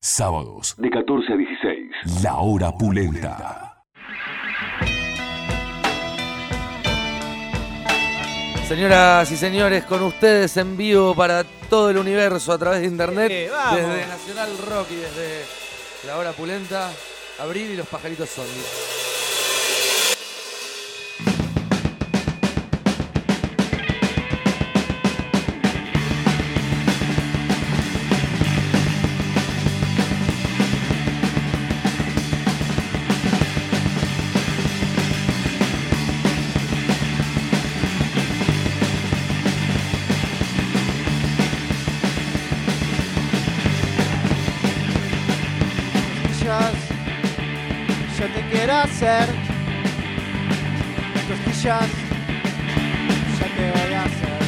Sábados de 14 a 16. La Hora Pulenta. Señoras y señores, con ustedes en vivo para todo el universo a través de internet, desde Nacional Rock y desde La Hora Pulenta, Abril y los Pajaritos Zombies. Yo te quiero hacer cosquillas, ya te voy a hacer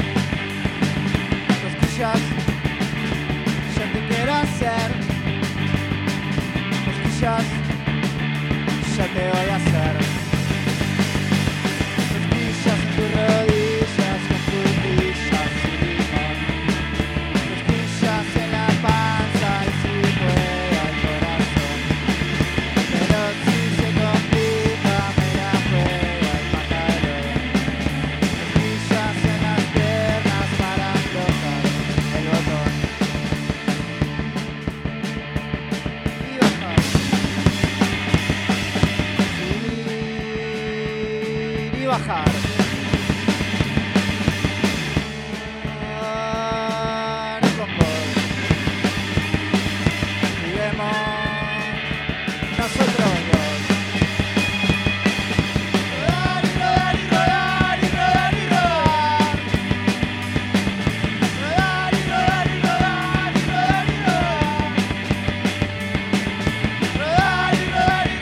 cosquillas, ya te quiero hacer cosquillas, ya te voy a hacer cosquillas en tus rodillas, con frutillas y limón, cosquillas en la panza y si puedo al corazón. Pero si se complica me la juego al pantalón. Cosquillas en las piernas para aflojar el botón y bajar, subir y bajar. No confort. Vivemos nosotros dos. Rodar y rodar y rodar y rodar y rodar. Rodar y rodar y rodar y rodar y rodar. Rodar y rodar y rodar y rodar y rodar y rodar. Rodar y rodar y rodar y rodar y rodar. Rodar y rodar y rodar y rodar y rodar.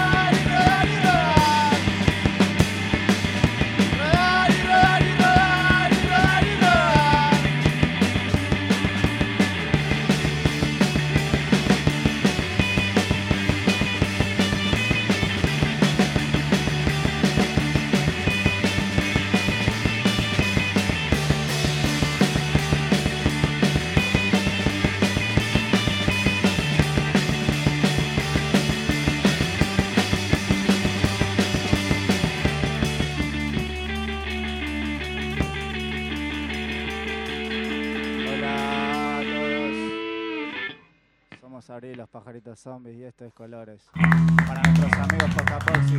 Hola a todos. Somos Abril, los Pajaritos Zombies y esto es Colores. Para nuestros amigos Postapoxi.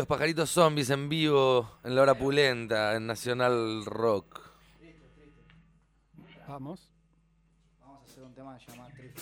los Pajaritos Zombies en vivo en la hora pulenta, en Nacional Rock. Vamos. Vamos a hacer un tema llamado Triste.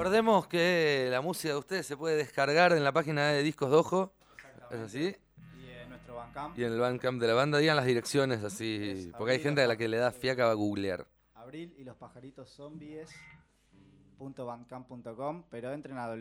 Recordemos que la música de ustedes se puede descargar en la página de Discos Dojo. ¿Es así? Y en nuestro Bandcamp. Y en el Bandcamp de la banda, digan las direcciones así. Porque hay gente a la que le da fiaca a googlear. Abril y los pajaritos zombies.bandcamp.com, pero entren a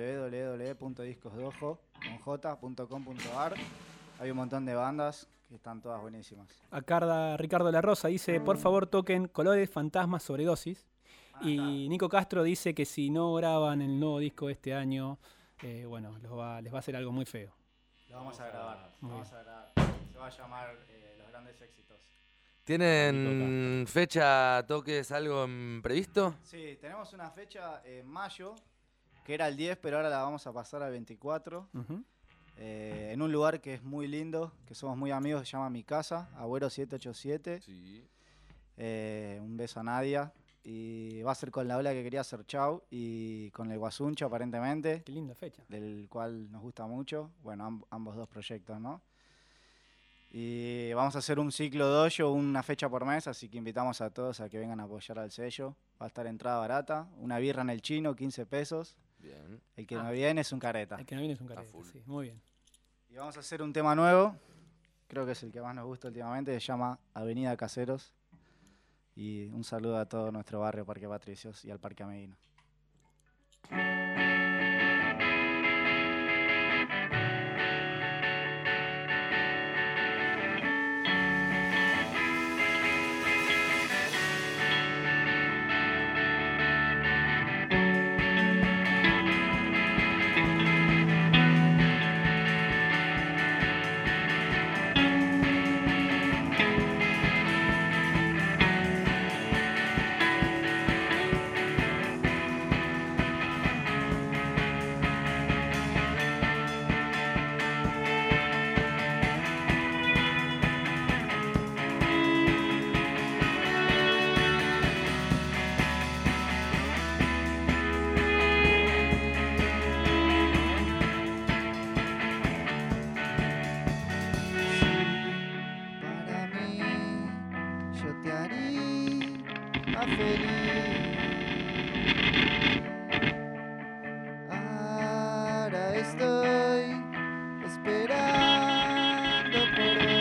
www.discosdojo.com.ar. Hay un montón de bandas que están todas buenísimas. Acá Ricardo La Rosa dice, por favor toquen Colores Fantasmas Sobredosis. Y Nico Castro dice que si no graban el nuevo disco este año, bueno, les va a hacer algo muy feo. Lo vamos a grabar. Se va a llamar Los Grandes Éxitos. ¿Tienen fecha, toques, algo previsto? Sí, tenemos una fecha en mayo, que era el 10, pero ahora la vamos a pasar al 24. Uh-huh. En un lugar que es muy lindo, que somos muy amigos, se llama Mi Casa, Agüero 787. Sí. Un beso a Nadia. Y va a ser con la ola que quería hacer Chau y con el Guasuncho aparentemente. Qué linda fecha. Del cual nos gusta mucho. Bueno, ambos dos proyectos, ¿no? Y vamos a hacer un ciclo dojo, una fecha por mes, así que invitamos a todos a que vengan a apoyar al sello. Va a estar entrada barata, una birra en el Chino, 15 pesos. Bien. El que no viene es un careta. El que no viene es un careta, sí, muy bien. Y vamos a hacer un tema nuevo, creo que es el que más nos gusta últimamente, se llama Avenida Caseros. Y un saludo a todo nuestro barrio Parque Patricios y al Parque Ameguino. Ahora estoy esperando por vos.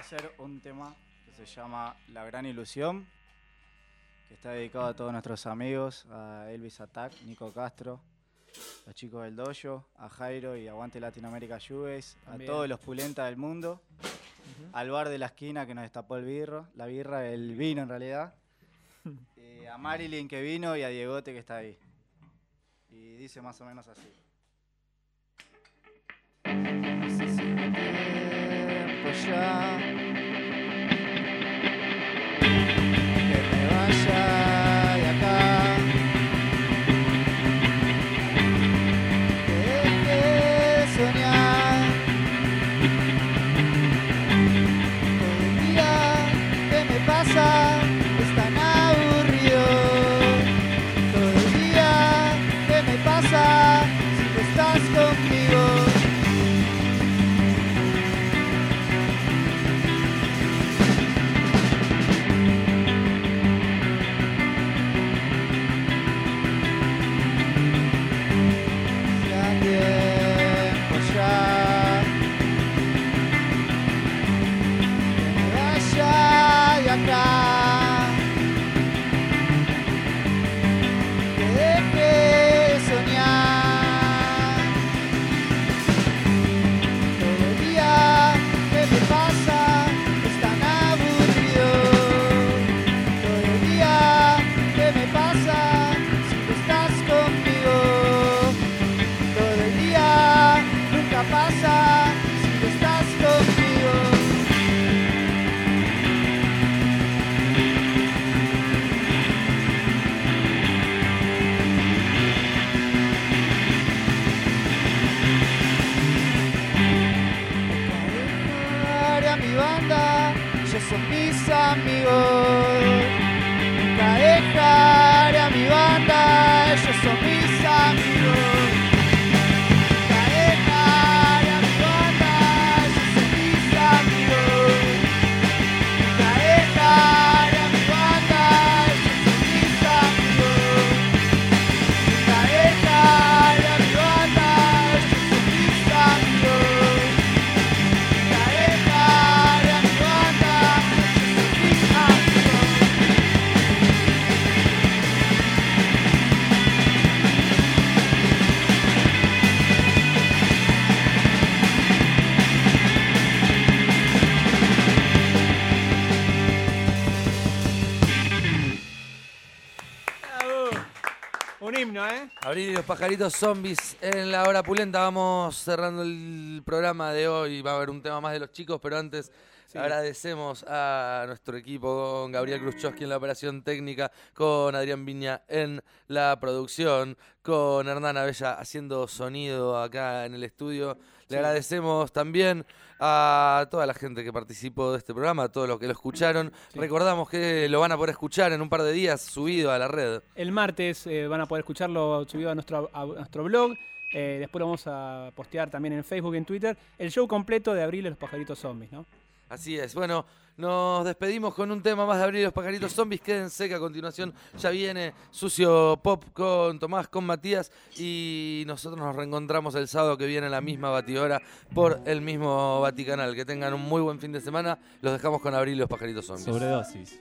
hacer un tema que se llama La Gran Ilusión, que está dedicado a todos nuestros amigos, a Elvis Attack, Nico Castro, los chicos del dojo, a Jairo y Aguante Latinoamérica Shoegaze, a todos los pulentas del mundo, al bar de la esquina que nos destapó el vino en realidad, a Marilyn que vino y a Diegote que está ahí. Y dice más o menos así. Ya que me vaya de acá, que deje de soñar. Todo el día que me pasa es tan aburrido. Todo el día que me pasa si no estás conmigo. Son mis amigos, nunca dejaré a mi banda, ellos son mis amigos. Nunca dejaré a mi banda, ellos son mis amigos. Nunca dejaré a mi banda, ellos son mis amigos. Nunca dejaré a mi banda, ellos son mis amigos. Nunca dejaré a mi banda. Un himno, ¿eh? Abril y los pajaritos zombies en la hora pulenta. Vamos cerrando el programa de hoy. Va a haber un tema más de los chicos, pero antes agradecemos a nuestro equipo con Gabriel Khrushchevsky en la operación técnica, con Adrián Viña en la producción, con Hernán Abella haciendo sonido acá en el estudio. Le agradecemos también a toda la gente que participó de este programa, a todos los que lo escucharon. Recordamos que lo van a poder escuchar en un par de días subido a la red. El martes van a poder escucharlo subido a nuestro blog. Después lo vamos a postear también en Facebook y en Twitter. El show completo de Abril y los pajaritos zombies, ¿no? Así es. Bueno, nos despedimos con un tema más de Abril y los pajaritos zombies. Quédense que a continuación ya viene Sucio Pop con Tomás, con Matías. Y nosotros nos reencontramos el sábado que viene a la misma batidora por el mismo Baticanal. Que tengan un muy buen fin de semana. Los dejamos con Abril y los pajaritos zombies. Sobredosis.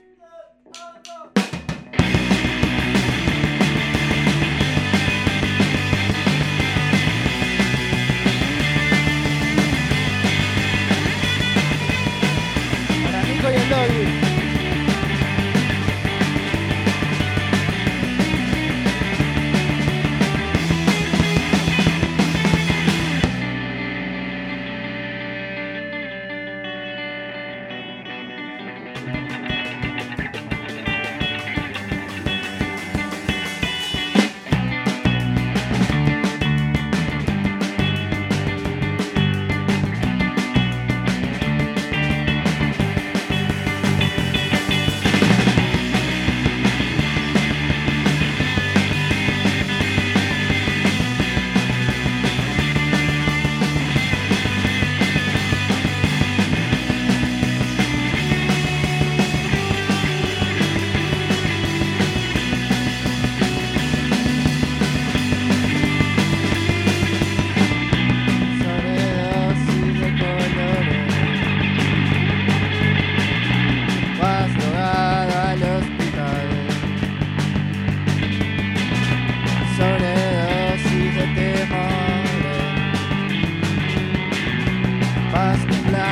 Nico y el Dolby. Haz temblar